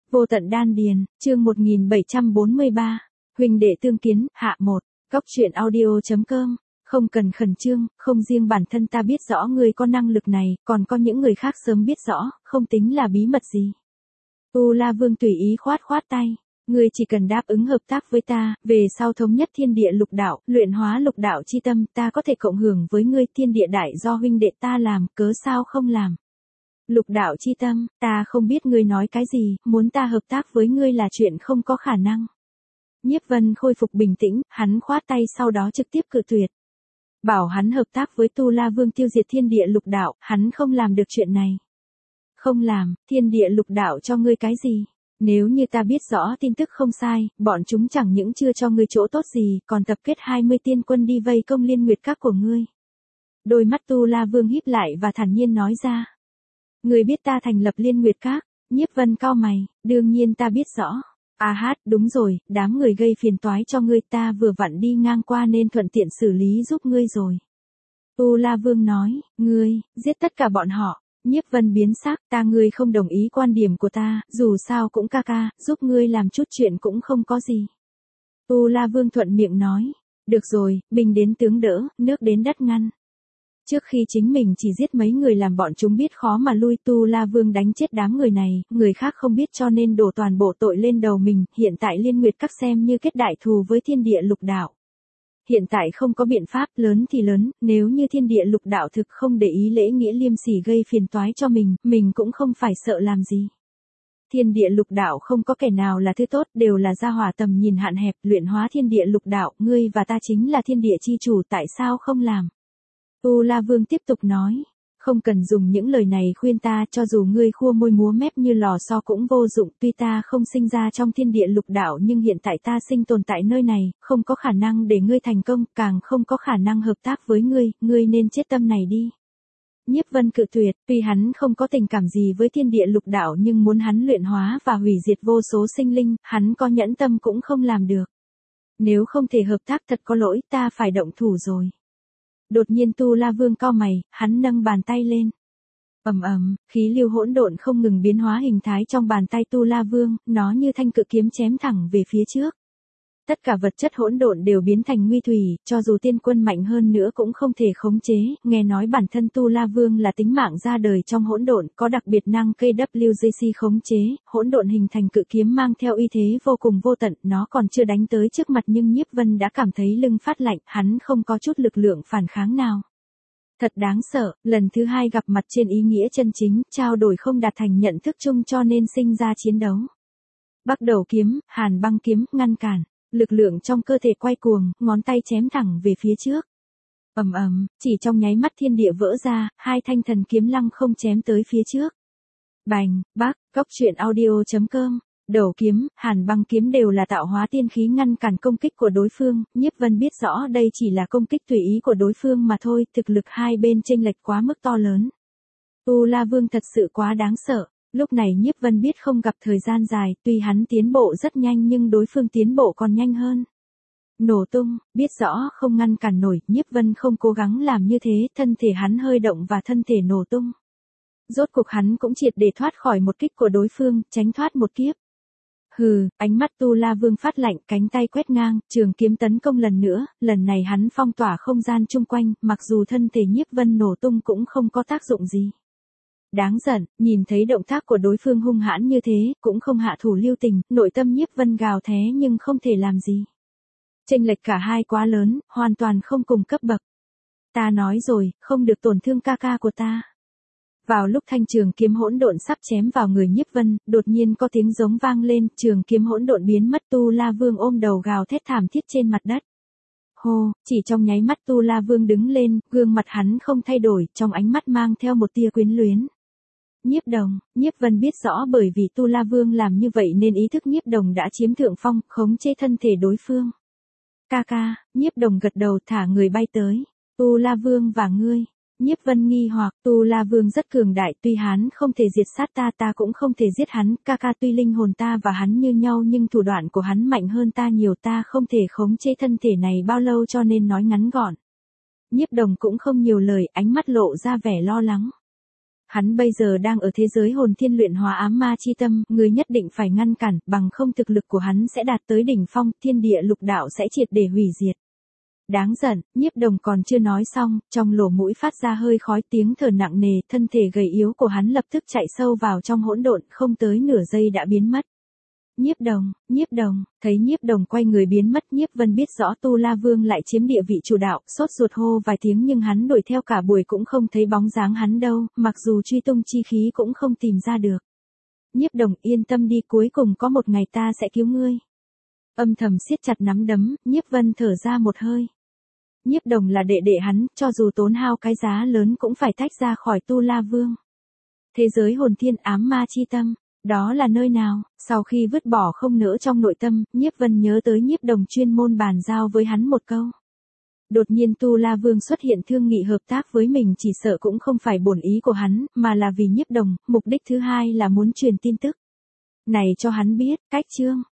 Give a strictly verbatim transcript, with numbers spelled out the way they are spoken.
Vô tận đan điền, chương một nghìn bảy trăm bốn mươi ba, huynh đệ tương kiến, hạ một, góc truyện audio.com, không cần khẩn trương, không riêng bản thân ta biết rõ ngươi có năng lực này, còn có những người khác sớm biết rõ, không tính là bí mật gì. Tu La Vương tùy ý khoát khoát tay, ngươi chỉ cần đáp ứng hợp tác với ta, về sau thống nhất thiên địa lục đạo, luyện hóa lục đạo chi tâm, ta có thể cộng hưởng với ngươi, thiên địa đại do huynh đệ ta làm, cớ sao không làm. Lục đạo chi tâm, ta không biết ngươi nói cái gì, muốn ta hợp tác với ngươi là chuyện không có khả năng. Nhiếp Vân khôi phục bình tĩnh, hắn khoát tay sau đó trực tiếp cự tuyệt. Bảo hắn hợp tác với Tu La Vương tiêu diệt thiên địa lục đạo, hắn không làm được chuyện này. Không làm, thiên địa lục đạo cho ngươi cái gì? Nếu như ta biết rõ tin tức không sai, bọn chúng chẳng những chưa cho ngươi chỗ tốt gì, còn tập kết hai mươi tiên quân đi vây công Liên Nguyệt Các của ngươi. Đôi mắt Tu La Vương híp lại và thản nhiên nói ra. Ngươi biết ta thành lập Liên Nguyệt Các, Nhiếp Vân cau mày, đương nhiên ta biết rõ. À hát, đúng rồi, đám người gây phiền toái cho ngươi ta vừa vặn đi ngang qua nên thuận tiện xử lý giúp ngươi rồi. Tu La Vương nói, ngươi, giết tất cả bọn họ. Nhiếp Vân biến sắc, ta ngươi không đồng ý quan điểm của ta, dù sao cũng ca ca, giúp ngươi làm chút chuyện cũng không có gì. Tu La Vương thuận miệng nói, được rồi, binh đến tướng đỡ, nước đến đất ngăn. Trước khi chính mình chỉ giết mấy người làm bọn chúng biết khó mà lui, Tu La Vương đánh chết đám người này, người khác không biết cho nên đổ toàn bộ tội lên đầu mình, hiện tại Liên Nguyệt Các xem như kết đại thù với thiên địa lục đạo. Hiện tại không có biện pháp, lớn thì lớn, nếu như thiên địa lục đạo thực không để ý lễ nghĩa liêm sỉ gây phiền toái cho mình, mình cũng không phải sợ làm gì. Thiên địa lục đạo không có kẻ nào là thứ tốt, đều là gia hỏa tầm nhìn hạn hẹp, luyện hóa thiên địa lục đạo, ngươi và ta chính là thiên địa chi chủ, tại sao không làm? Tu La Vương tiếp tục nói, không cần dùng những lời này khuyên ta, cho dù ngươi khua môi múa mép như lò xo cũng vô dụng, tuy ta không sinh ra trong thiên địa lục đạo nhưng hiện tại ta sinh tồn tại nơi này, không có khả năng để ngươi thành công, càng không có khả năng hợp tác với ngươi, ngươi nên chết tâm này đi. Nhiếp Vân cự tuyệt, tuy hắn không có tình cảm gì với thiên địa lục đạo nhưng muốn hắn luyện hóa và hủy diệt vô số sinh linh, hắn có nhẫn tâm cũng không làm được. Nếu không thể hợp tác thật có lỗi, ta phải động thủ rồi. Đột nhiên Tu La Vương cau mày, hắn nâng bàn tay lên. Ầm ầm, khí lưu hỗn độn không ngừng biến hóa hình thái trong bàn tay Tu La Vương, nó như thanh cự kiếm chém thẳng về phía trước. Tất cả vật chất hỗn độn đều biến thành nguy thủy, cho dù tiên quân mạnh hơn nữa cũng không thể khống chế, nghe nói bản thân Tu La Vương là tính mạng ra đời trong hỗn độn, có đặc biệt năng ca vê giê xê khống chế, hỗn độn hình thành cự kiếm mang theo uy thế vô cùng vô tận, nó còn chưa đánh tới trước mặt nhưng Nhiếp Vân đã cảm thấy lưng phát lạnh, hắn không có chút lực lượng phản kháng nào. Thật đáng sợ, lần thứ hai gặp mặt trên ý nghĩa chân chính, trao đổi không đạt thành nhận thức chung cho nên sinh ra chiến đấu. Bắt đầu kiếm, Hàn Băng kiếm, ngăn cản. Lực lượng trong cơ thể quay cuồng, ngón tay chém thẳng về phía trước. Ầm ầm, chỉ trong nháy mắt thiên địa vỡ ra, hai thanh thần kiếm lăng không chém tới phía trước. Bành, bác, góc truyện audio.com, đầu kiếm, Hàn Băng kiếm đều là tạo hóa tiên khí ngăn cản công kích của đối phương, Nhiếp Vân biết rõ đây chỉ là công kích tùy ý của đối phương mà thôi, thực lực hai bên chênh lệch quá mức to lớn. Tu La Vương thật sự quá đáng sợ. Lúc này Nhiếp Vân biết không gặp thời gian dài, tuy hắn tiến bộ rất nhanh nhưng đối phương tiến bộ còn nhanh hơn. Nổ tung, biết rõ không ngăn cản nổi, Nhiếp Vân không cố gắng làm như thế, thân thể hắn hơi động và thân thể nổ tung. Rốt cuộc hắn cũng triệt để thoát khỏi một kích của đối phương, tránh thoát một kiếp. Hừ, ánh mắt Tu La Vương phát lạnh, cánh tay quét ngang, trường kiếm tấn công lần nữa, lần này hắn phong tỏa không gian chung quanh, mặc dù thân thể Nhiếp Vân nổ tung cũng không có tác dụng gì. Đáng giận, nhìn thấy động tác của đối phương hung hãn như thế, cũng không hạ thủ lưu tình, nội tâm Nhiếp Vân gào thé nhưng không thể làm gì. Chênh lệch cả hai quá lớn, hoàn toàn không cùng cấp bậc. Ta nói rồi, không được tổn thương ca ca của ta. Vào lúc thanh trường kiếm hỗn độn sắp chém vào người Nhiếp Vân, đột nhiên có tiếng giống vang lên, trường kiếm hỗn độn biến mất, Tu La Vương ôm đầu gào thét thảm thiết trên mặt đất. Hô, chỉ trong nháy mắt Tu La Vương đứng lên, gương mặt hắn không thay đổi, trong ánh mắt mang theo một tia quyến luyến. Nhiếp Đồng, Nhiếp Vân biết rõ bởi vì Tu La Vương làm như vậy nên ý thức Nhiếp Đồng đã chiếm thượng phong, khống chế thân thể đối phương. Ca ca, Nhiếp Đồng gật đầu thả người bay tới. Tu La Vương và ngươi. Nhiếp Vân nghi hoặc, Tu La Vương rất cường đại, tuy hắn không thể diệt sát ta, ta cũng không thể giết hắn, ca ca tuy linh hồn ta và hắn như nhau nhưng thủ đoạn của hắn mạnh hơn ta nhiều, ta không thể khống chế thân thể này bao lâu cho nên nói ngắn gọn. Nhiếp Đồng cũng không nhiều lời, ánh mắt lộ ra vẻ lo lắng. Hắn bây giờ đang ở thế giới hồn thiên luyện hóa ám ma chi tâm, người nhất định phải ngăn cản, bằng không thực lực của hắn sẽ đạt tới đỉnh phong, thiên địa lục đạo sẽ triệt để hủy diệt. Đáng giận, Nhiếp Đồng còn chưa nói xong, trong lỗ mũi phát ra hơi khói, tiếng thở nặng nề, thân thể gầy yếu của hắn lập tức chạy sâu vào trong hỗn độn, không tới nửa giây đã biến mất. Nhiếp Đồng, Nhiếp Đồng, thấy Nhiếp Đồng quay người biến mất, Nhiếp Vân biết rõ Tu La Vương lại chiếm địa vị chủ đạo, sốt ruột hô vài tiếng nhưng hắn đuổi theo cả buổi cũng không thấy bóng dáng hắn đâu, mặc dù truy tung chi khí cũng không tìm ra được. Nhiếp Đồng yên tâm đi, cuối cùng có một ngày ta sẽ cứu ngươi. Âm thầm siết chặt nắm đấm, Nhiếp Vân thở ra một hơi. Nhiếp Đồng là đệ đệ hắn, cho dù tốn hao cái giá lớn cũng phải tách ra khỏi Tu La Vương. Thế giới hồn thiên ám ma chi tâm, đó là nơi nào? Sau khi vứt bỏ không nỡ trong nội tâm, Nhiếp Vân nhớ tới Nhiếp Đồng chuyên môn bàn giao với hắn một câu. Đột nhiên Tu La Vương xuất hiện thương nghị hợp tác với mình, chỉ sợ cũng không phải bổn ý của hắn, mà là vì Nhiếp Đồng, mục đích thứ hai là muốn truyền tin tức này cho hắn biết. Cách chương